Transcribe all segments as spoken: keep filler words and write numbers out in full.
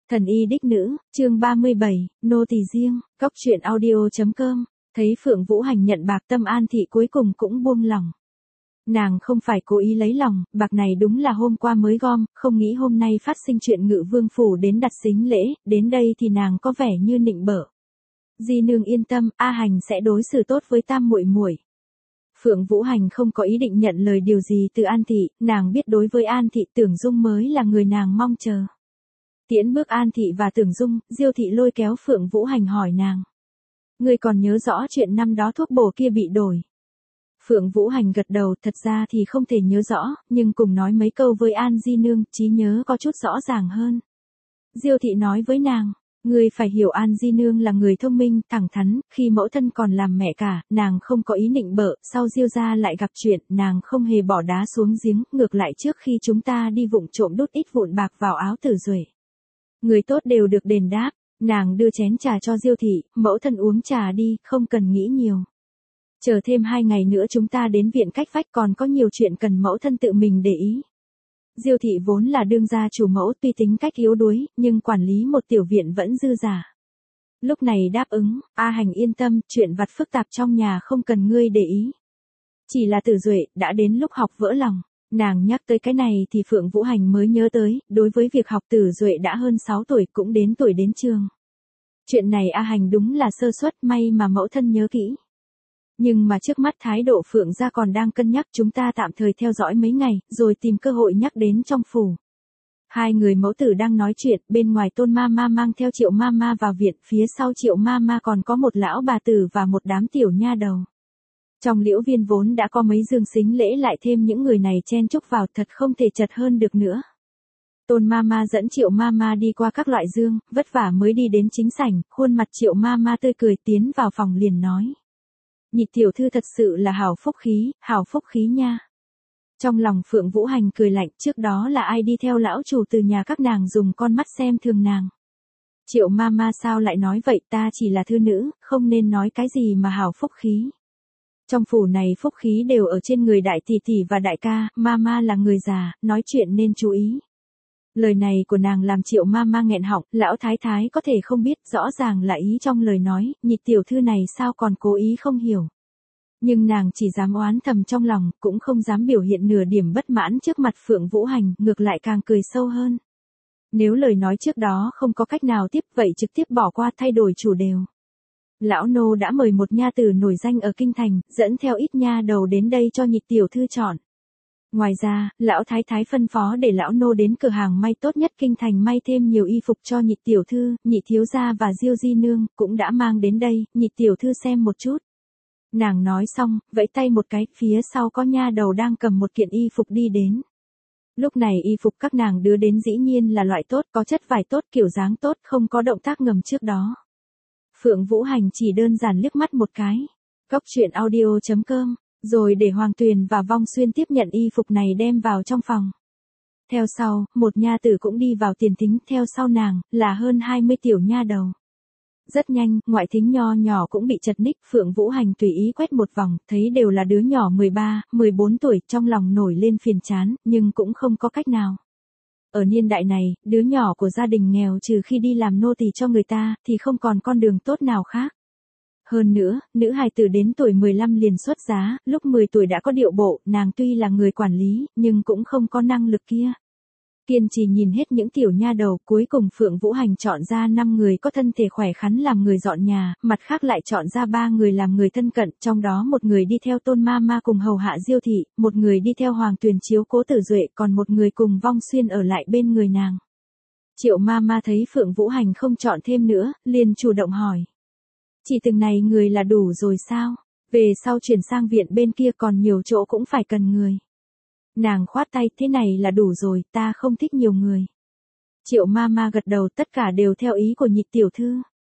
Thần y đích nữ, chương ba mươi bảy, nô tỳ riêng, góc truyện audio.com, thấy Phượng Vũ Hành nhận bạc Tâm An Thị cuối cùng cũng buông lòng. Nàng không phải cố ý lấy lòng, bạc này đúng là hôm qua mới gom, không nghĩ hôm nay phát sinh chuyện Ngự Vương phủ đến đặt sính lễ, đến đây thì nàng có vẻ như nịnh bợ. Di nương yên tâm, A Hành sẽ đối xử tốt với Tam muội muội. Phượng Vũ Hành không có ý định nhận lời điều gì từ An Thị, nàng biết đối với An Thị Tưởng Dung mới là người nàng mong chờ. Tiễn bước An Thị và Tưởng Dung, Diêu Thị lôi kéo Phượng Vũ Hành hỏi nàng. Ngươi còn nhớ rõ chuyện năm đó thuốc bổ kia bị đổi. Phượng Vũ Hành gật đầu, thật ra thì không thể nhớ rõ, nhưng cùng nói mấy câu với An Di Nương, trí nhớ có chút rõ ràng hơn. Diêu Thị nói với nàng, ngươi phải hiểu An Di Nương là người thông minh, thẳng thắn, khi mẫu thân còn làm mẹ cả, nàng không có ý nịnh bợ, sau Diêu gia lại gặp chuyện, nàng không hề bỏ đá xuống giếng, ngược lại trước khi chúng ta đi vụng trộm đút ít vụn bạc vào áo Tử Duệ. Người tốt đều được đền đáp, nàng đưa chén trà cho Diêu Thị, mẫu thân uống trà đi, không cần nghĩ nhiều. Chờ thêm hai ngày nữa chúng ta đến viện cách vách còn có nhiều chuyện cần mẫu thân tự mình để ý. Diêu Thị vốn là đương gia chủ mẫu tuy tính cách yếu đuối, nhưng quản lý một tiểu viện vẫn dư giả. Lúc này đáp ứng, A Hành yên tâm, chuyện vặt phức tạp trong nhà không cần ngươi để ý. Chỉ là Tử Duệ, đã đến lúc học vỡ lòng. Nàng nhắc tới cái này thì Phượng Vũ Hành mới nhớ tới, đối với việc học Tử Duệ đã hơn sáu tuổi cũng đến tuổi đến trường. Chuyện này A Hành đúng là sơ suất, may mà mẫu thân nhớ kỹ. Nhưng mà trước mắt thái độ Phượng gia còn đang cân nhắc, chúng ta tạm thời theo dõi mấy ngày, rồi tìm cơ hội nhắc đến trong phủ. Hai người mẫu tử đang nói chuyện, bên ngoài Tôn ma ma mang theo Triệu ma ma vào viện, phía sau Triệu ma ma còn có một lão bà tử và một đám tiểu nha đầu. Trong liễu viên vốn đã có mấy dương sính lễ, lại thêm những người này chen chúc vào, thật không thể chật hơn được nữa. Tôn ma ma dẫn Triệu ma ma đi qua các loại dương, vất vả mới đi đến chính sảnh, khuôn mặt Triệu ma ma tươi cười tiến vào phòng liền nói. Nhị tiểu thư thật sự là hảo phúc khí, hảo phúc khí nha. Trong lòng Phượng Vũ Hành cười lạnh, trước đó là ai đi theo lão chủ từ nhà các nàng dùng con mắt xem thường nàng. Triệu ma ma sao lại nói vậy, ta chỉ là thư nữ, không nên nói cái gì mà hảo phúc khí. Trong phủ này phúc khí đều ở trên người đại tỷ tỷ và đại ca, ma ma là người già, nói chuyện nên chú ý. Lời này của nàng làm Triệu ma ma nghẹn họng, lão thái thái có thể không biết, rõ ràng là ý trong lời nói, nhị tiểu thư này sao còn cố ý không hiểu. Nhưng nàng chỉ dám oán thầm trong lòng, cũng không dám biểu hiện nửa điểm bất mãn trước mặt Phượng Vũ Hành, ngược lại càng cười sâu hơn. Nếu lời nói trước đó không có cách nào tiếp, vậy trực tiếp bỏ qua, thay đổi chủ đề. Lão nô đã mời một nha tử nổi danh ở kinh thành, dẫn theo ít nha đầu đến đây cho nhị tiểu thư chọn. Ngoài ra, lão thái thái phân phó để lão nô đến cửa hàng may tốt nhất kinh thành may thêm nhiều y phục cho nhị tiểu thư, nhị thiếu gia và Diêu di nương, cũng đã mang đến đây, nhị tiểu thư xem một chút. Nàng nói xong, vẫy tay một cái, phía sau có nha đầu đang cầm một kiện y phục đi đến. Lúc này y phục các nàng đưa đến dĩ nhiên là loại tốt, có chất vải tốt, kiểu dáng tốt, không có động tác ngầm trước đó. Phượng Vũ Hành chỉ đơn giản liếc mắt một cái. Góc truyện audio.com, rồi để Hoàng Tuyền và Vong Xuyên tiếp nhận y phục này đem vào trong phòng. Theo sau, một nha tử cũng đi vào tiền thính, theo sau nàng, là hơn hai mươi tiểu nha đầu. Rất nhanh, ngoại thính nho nhỏ cũng bị chật ních, Phượng Vũ Hành tùy ý quét một vòng, thấy đều là đứa nhỏ mười ba, mười bốn tuổi, trong lòng nổi lên phiền chán, nhưng cũng không có cách nào. Ở niên đại này, đứa nhỏ của gia đình nghèo trừ khi đi làm nô tỳ cho người ta, thì không còn con đường tốt nào khác. Hơn nữa, nữ hài tử đến tuổi mười lăm liền xuất giá, lúc mười tuổi đã có điệu bộ, nàng tuy là người quản lý, nhưng cũng không có năng lực kia. Kiên trì nhìn hết những tiểu nha đầu, cuối cùng Phượng Vũ Hành chọn ra năm người có thân thể khỏe khoắn làm người dọn nhà, mặt khác lại chọn ra ba người làm người thân cận, trong đó một người đi theo Tôn ma ma cùng hầu hạ Diêu Thị, một người đi theo Hoàng Tuyền chiếu cố Tử Duệ, còn một người cùng Vong Xuyên ở lại bên người nàng. Triệu ma ma thấy Phượng Vũ Hành không chọn thêm nữa, liền chủ động hỏi. Chỉ từng này người là đủ rồi sao? Về sau chuyển sang viện bên kia còn nhiều chỗ cũng phải cần người. Nàng khoát tay, thế này là đủ rồi, ta không thích nhiều người. Triệu ma ma gật đầu, tất cả đều theo ý của nhị tiểu thư.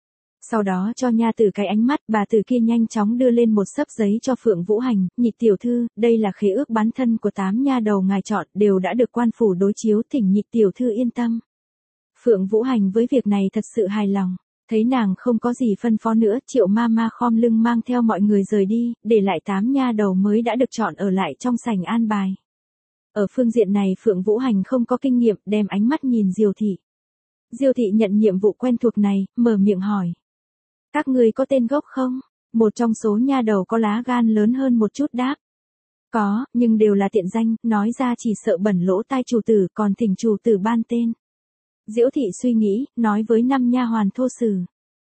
Sau đó cho nha tử cái ánh mắt, bà tử kia nhanh chóng đưa lên một xấp giấy cho Phượng Vũ Hành, nhị tiểu thư, đây là khế ước bán thân của tám nha đầu ngài chọn, đều đã được quan phủ đối chiếu, thỉnh nhị tiểu thư yên tâm. Phượng Vũ Hành với việc này thật sự hài lòng. Thấy nàng không có gì phân phó nữa, Triệu ma ma khom lưng mang theo mọi người rời đi, để lại tám nha đầu mới đã được chọn ở lại trong sảnh an bài. Ở phương diện này Phượng Vũ Hành không có kinh nghiệm, đem ánh mắt nhìn Diêu Thị. Diêu thị nhận nhiệm vụ quen thuộc này, mở miệng hỏi. Các ngươi có tên gốc không? Một trong số nha đầu có lá gan lớn hơn một chút đáp. Có, nhưng đều là tiện danh, nói ra chỉ sợ bẩn lỗ tai chủ tử, còn thỉnh chủ tử ban tên. Diễu thị suy nghĩ, nói với năm nha hoàn thô sử.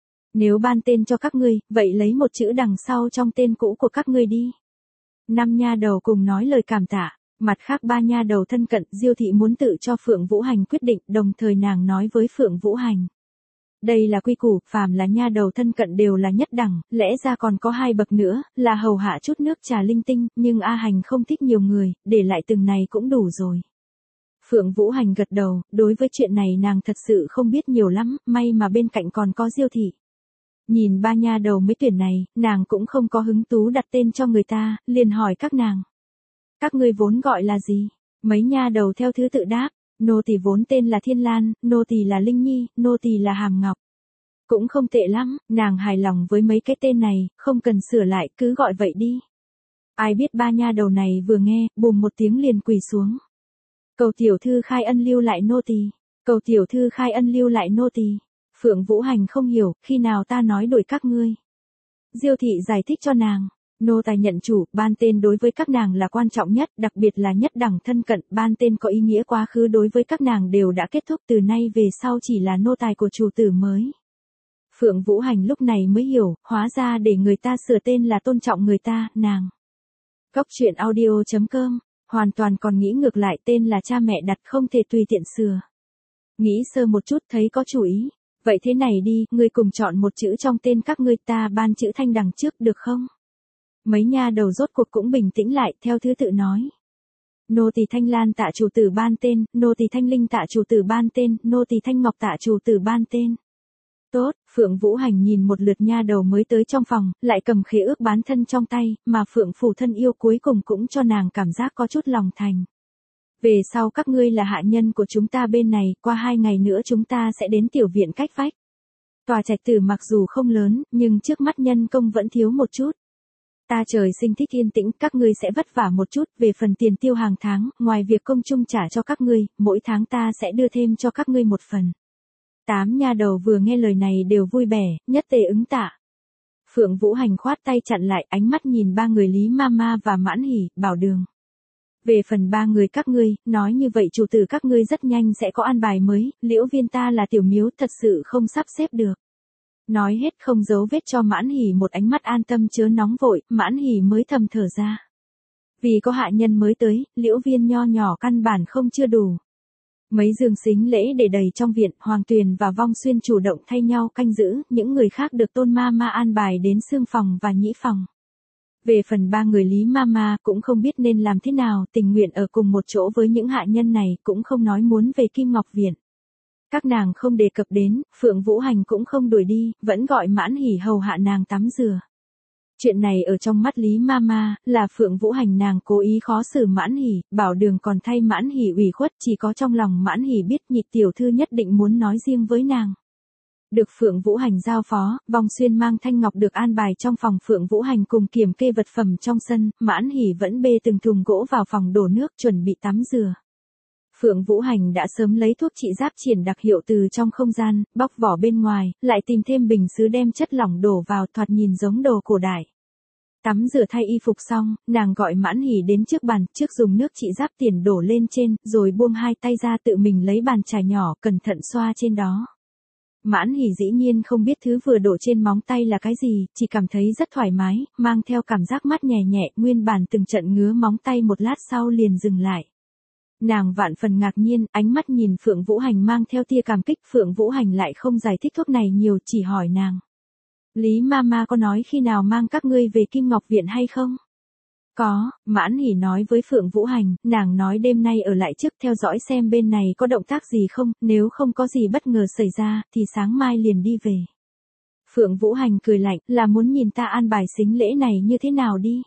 Nếu ban tên cho các ngươi, vậy lấy một chữ đằng sau trong tên cũ của các ngươi đi. Năm nha đầu cùng nói lời cảm tạ. Mặt khác ba nha đầu thân cận, Diêu thị muốn tự cho Phượng Vũ Hành quyết định, đồng thời nàng nói với Phượng Vũ Hành. Đây là quy củ, phàm là nha đầu thân cận đều là nhất đẳng, lẽ ra còn có hai bậc nữa, là hầu hạ chút nước trà linh tinh, nhưng A Hành không thích nhiều người, để lại từng này cũng đủ rồi. Phượng Vũ Hành gật đầu, đối với chuyện này nàng thật sự không biết nhiều lắm, may mà bên cạnh còn có Diêu thị. Nhìn ba nha đầu mới tuyển này, nàng cũng không có hứng thú đặt tên cho người ta, liền hỏi các nàng. Các ngươi vốn gọi là gì? Mấy nha đầu theo thứ tự đáp, nô tỳ vốn tên là Thiên Lan, nô tỳ là Linh Nhi, nô tỳ là Hàm Ngọc. Cũng không tệ lắm, nàng hài lòng với mấy cái tên này, không cần sửa lại, cứ gọi vậy đi. Ai biết ba nha đầu này vừa nghe, bùm một tiếng liền quỳ xuống. Cầu tiểu thư khai ân lưu lại nô tỳ, cầu tiểu thư khai ân lưu lại nô tỳ. Phượng Vũ Hành không hiểu, khi nào ta nói đuổi các ngươi. Diêu thị giải thích cho nàng. Nô tài nhận chủ, ban tên đối với các nàng là quan trọng nhất, đặc biệt là nhất đẳng thân cận, ban tên có ý nghĩa quá khứ đối với các nàng đều đã kết thúc, từ nay về sau chỉ là nô tài của chủ tử mới. Phượng Vũ Hành lúc này mới hiểu, hóa ra để người ta sửa tên là tôn trọng người ta, nàng. Góc truyện audio chấm com, hoàn toàn còn nghĩ ngược lại, tên là cha mẹ đặt không thể tùy tiện sửa. Nghĩ sơ một chút thấy có chủ ý, vậy thế này đi, ngươi cùng chọn một chữ trong tên các ngươi, ta ban chữ Thanh đằng trước được không? Mấy nha đầu rốt cuộc cũng bình tĩnh lại, theo thứ tự nói. Nô tỳ Thanh Lan tạ chủ tử ban tên, nô tỳ Thanh Linh tạ chủ tử ban tên, nô tỳ Thanh Ngọc tạ chủ tử ban tên. Tốt, Phượng Vũ Hành nhìn một lượt nha đầu mới tới trong phòng, lại cầm khế ước bán thân trong tay, mà Phượng phủ thân yêu cuối cùng cũng cho nàng cảm giác có chút lòng thành. Về sau các ngươi là hạ nhân của chúng ta bên này, qua hai ngày nữa chúng ta sẽ đến tiểu viện cách vách. Tòa trạch tử mặc dù không lớn, nhưng trước mắt nhân công vẫn thiếu một chút. Ta trời sinh thích yên tĩnh, các ngươi sẽ vất vả một chút, về phần tiền tiêu hàng tháng, ngoài việc công chung trả cho các ngươi, mỗi tháng ta sẽ đưa thêm cho các ngươi một phần. Tám nha đầu vừa nghe lời này đều vui vẻ, nhất tề ứng tạ. Phượng Vũ Hành khoát tay chặn lại, ánh mắt nhìn ba người Lý Mama và Mãn Hỉ, bảo Đường. Về phần ba người các ngươi, nói như vậy chủ tử các ngươi rất nhanh sẽ có an bài mới, Liễu Viên ta là tiểu miếu, thật sự không sắp xếp được. Nói hết không giấu vết cho Mãn Hỉ một ánh mắt an tâm chớ nóng vội, Mãn Hỉ mới thầm thở ra. Vì có hạ nhân mới tới, Liễu Viên nho nhỏ căn bản không chưa đủ. Mấy giường xính lễ để đầy trong viện, Hoàng Tuyền và Vong Xuyên chủ động thay nhau canh giữ, những người khác được Tôn Ma Ma an bài đến xương phòng và nhĩ phòng. Về phần ba người Lý Mama cũng không biết nên làm thế nào, tình nguyện ở cùng một chỗ với những hạ nhân này, cũng không nói muốn về Kim Ngọc Viện. Các nàng không đề cập đến, Phượng Vũ Hành cũng không đuổi đi, vẫn gọi Mãn Hỉ hầu hạ nàng tắm rửa. Chuyện này ở trong mắt Lý Mama, là Phượng Vũ Hành nàng cố ý khó xử Mãn Hỉ, bảo Đường còn thay Mãn Hỉ ủy khuất, chỉ có trong lòng Mãn Hỉ biết nhị tiểu thư nhất định muốn nói riêng với nàng. Được Phượng Vũ Hành giao phó, Vong Xuyên mang Thanh Ngọc được an bài trong phòng Phượng Vũ Hành cùng kiểm kê vật phẩm trong sân, Mãn Hỉ vẫn bê từng thùng gỗ vào phòng đổ nước chuẩn bị tắm rửa. Phượng Vũ Hành đã sớm lấy thuốc trị giáp triển đặc hiệu từ trong không gian, bóc vỏ bên ngoài, lại tìm thêm bình sứ đem chất lỏng đổ vào, thoạt nhìn giống đồ cổ đại. Tắm rửa thay y phục xong, nàng gọi Mãn Hỉ đến trước bàn, trước dùng nước trị giáp tiền đổ lên trên, rồi buông hai tay ra tự mình lấy bàn chải nhỏ, cẩn thận xoa trên đó. Mãn Hỉ dĩ nhiên không biết thứ vừa đổ trên móng tay là cái gì, chỉ cảm thấy rất thoải mái, mang theo cảm giác mát nhẹ nhẹ, nguyên bản từng trận ngứa móng tay một lát sau liền dừng lại. Nàng vạn phần ngạc nhiên, ánh mắt nhìn Phượng Vũ Hành mang theo tia cảm kích, Phượng Vũ Hành lại không giải thích thuốc này nhiều, chỉ hỏi nàng. Lý Mama có nói khi nào mang các ngươi về Kim Ngọc Viện hay không? Có, Mãn Hỉ nói với Phượng Vũ Hành, nàng nói đêm nay ở lại trước theo dõi xem bên này có động tác gì không, nếu không có gì bất ngờ xảy ra, thì sáng mai liền đi về. Phượng Vũ Hành cười lạnh, là muốn nhìn ta an bài sính lễ này như thế nào đi.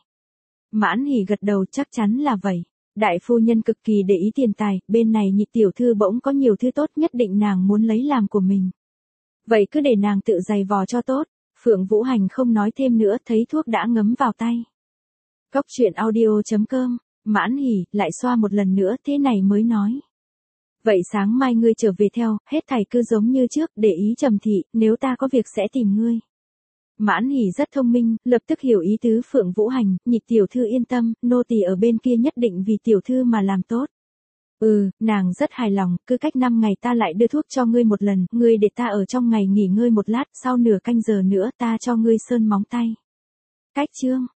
Mãn Hỉ gật đầu, chắc chắn là vậy. Đại phu nhân cực kỳ để ý tiền tài, bên này nhị tiểu thư bỗng có nhiều thứ tốt nhất định nàng muốn lấy làm của mình. Vậy cứ để nàng tự giày vò cho tốt. Phượng Vũ Hành không nói thêm nữa, thấy thuốc đã ngấm vào tay. Góc truyện audio chấm com, Mãn Hỉ lại xoa một lần nữa, thế này mới nói. Vậy sáng mai ngươi trở về theo, hết thảy cứ giống như trước, để ý Trầm thị, nếu ta có việc sẽ tìm ngươi. Mãn Hỉ rất thông minh, lập tức hiểu ý tứ Phượng Vũ Hành, Nhịch tiểu thư yên tâm, nô tỳ ở bên kia nhất định vì tiểu thư mà làm tốt. Ừ, nàng rất hài lòng, cứ cách năm ngày ta lại đưa thuốc cho ngươi một lần, ngươi để ta ở trong ngày nghỉ ngơi một lát, sau nửa canh giờ nữa ta cho ngươi sơn móng tay. Cách chương